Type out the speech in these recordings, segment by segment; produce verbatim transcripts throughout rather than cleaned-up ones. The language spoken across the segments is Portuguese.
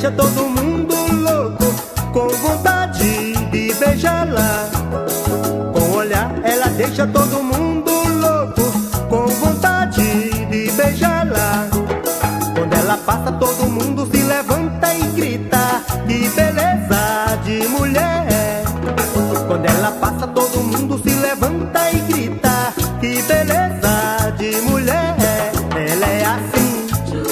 deixa todo mundo louco, com vontade de beijá-la. Com o olhar ela deixa todo mundo louco, com vontade de beijá-la. Quando ela passa todo mundo se levanta e grita, que beleza de mulher. Quando ela passa todo mundo se levanta e grita, que beleza de mulher. Ela é assim,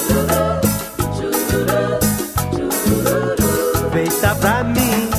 feita pra mim.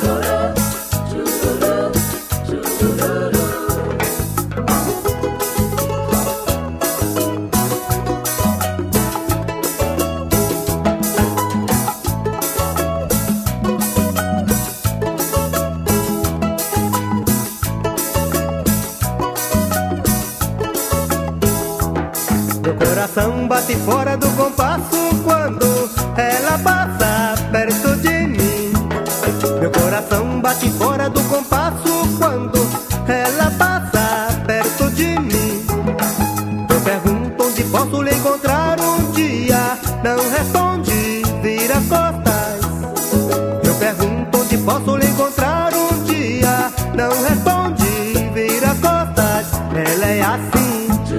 Meu coração bate fora do compasso quando ela passa perto de mim. Meu coração bate fora do compasso quando ela passa perto de mim. Eu pergunto onde posso lhe encontrar um dia, não responde, vira costas. Eu pergunto onde posso lhe encontrar um dia, não responde, vira costas. Ela é assim,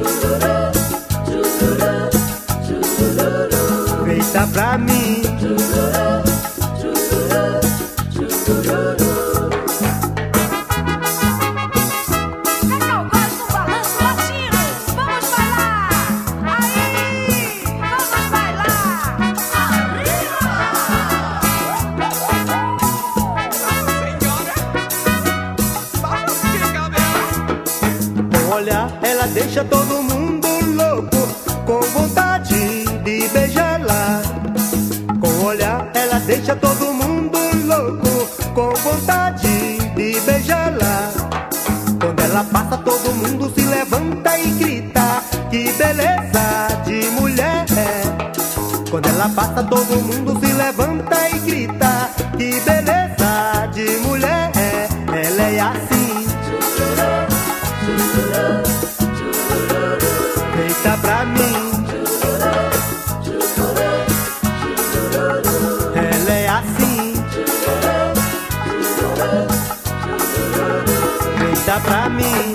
feita pra mim. Com o olhar ela deixa todo mundo louco, com vontade de beijá-la. Com o olhar ela deixa todo mundo louco, com vontade de beijá-la. Quando ela passa todo mundo se levanta e grita, que beleza de mulher. Quando ela passa todo mundo se levanta e grita, que beleza de mulher. Ela é assim, feita pra mim. Ela é assim, feita pra mim.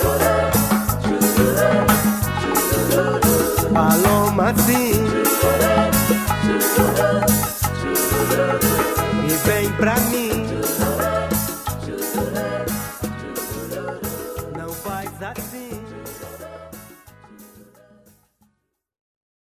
Paloma assim, e vem pra mim. Não faz assim.